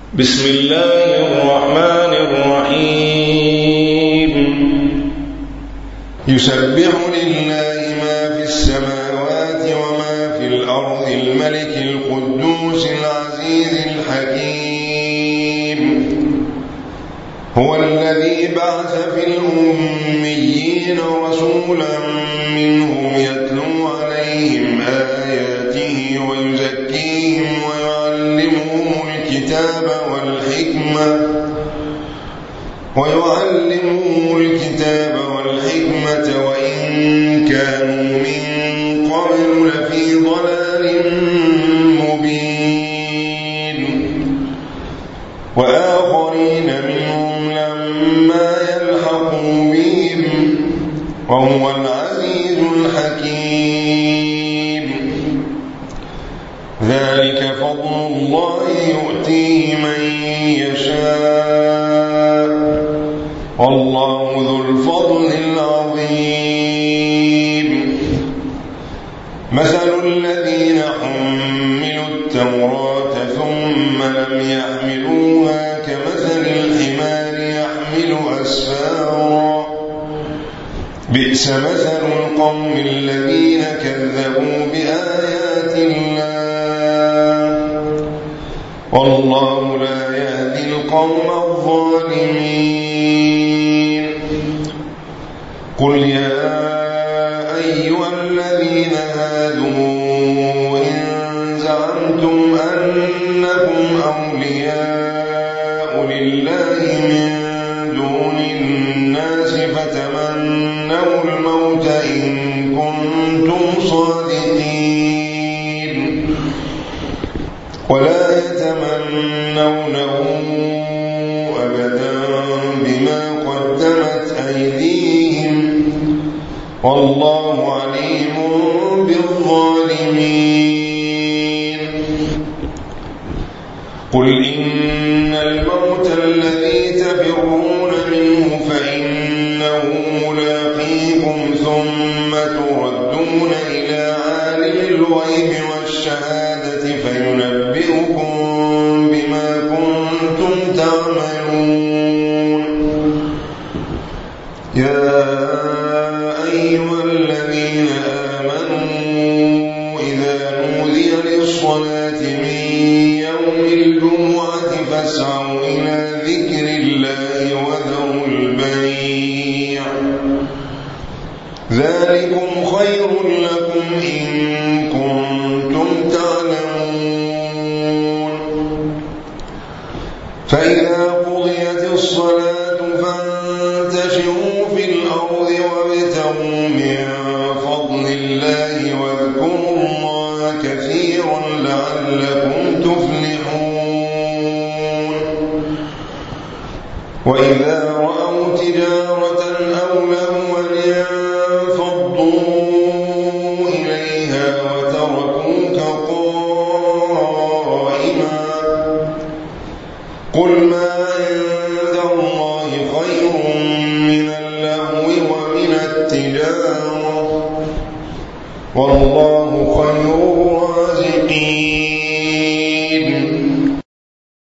بسم الله الرحمن الرحيم يسبح لله ما في السماوات وما في الأرض الملك القدوس العزيز الحكيم هو الذي بعث في الأميين رسولا منهم يتلو عليهم آياته ويزكيهم ويعلمهم الكتاب والحكمة وإن كانوا من قبل لفي ضلال مبين وآخرين منهم لما يلحقوا بهم وهو العزيز الحكيم ذلك فضل الله يؤتيه من يشاء والله ذو الفضل العظيم مثل الذين حملوا التوراة ثم لم يحملوها كمثل الحمار يحمل أسفارا بئس مثل القوم الذين كذبوا بآيات الله والله لا يهدي القوم الظالمين قل يا أيها الذين هادوا إن زعمتم أنكم أولياء لله من دون الناس فتمنوا الموت إن كنتم صادقين ولا يتمنونه أبدا بما قدمت أيديهم والله عليم بالظالمين قل إن الموت الذي تفرون منه فإنه ملاقيكم ثم تردون إلى عالم الغيب والشهادة فينبئكم بما كنتم تعملون يا أيها الذين آمنوا إذا نودي للصلاة من يوم الجمعة فاسعوا إلى ذكر الله وذروا البيع ذلكم خير لكم إن كنتم تعلمون فإذا قضيت الصلاة فانتشروا في الأرض وابتغوا من فضل الله واذكروا الله كثيرا لعلكم تفلحون وإذا رأوا تجارة أو لهوا انفضوا إليها وتركوك قائما قل ما عند الله خير من اللهو ومن التجارة والله خير الرازقين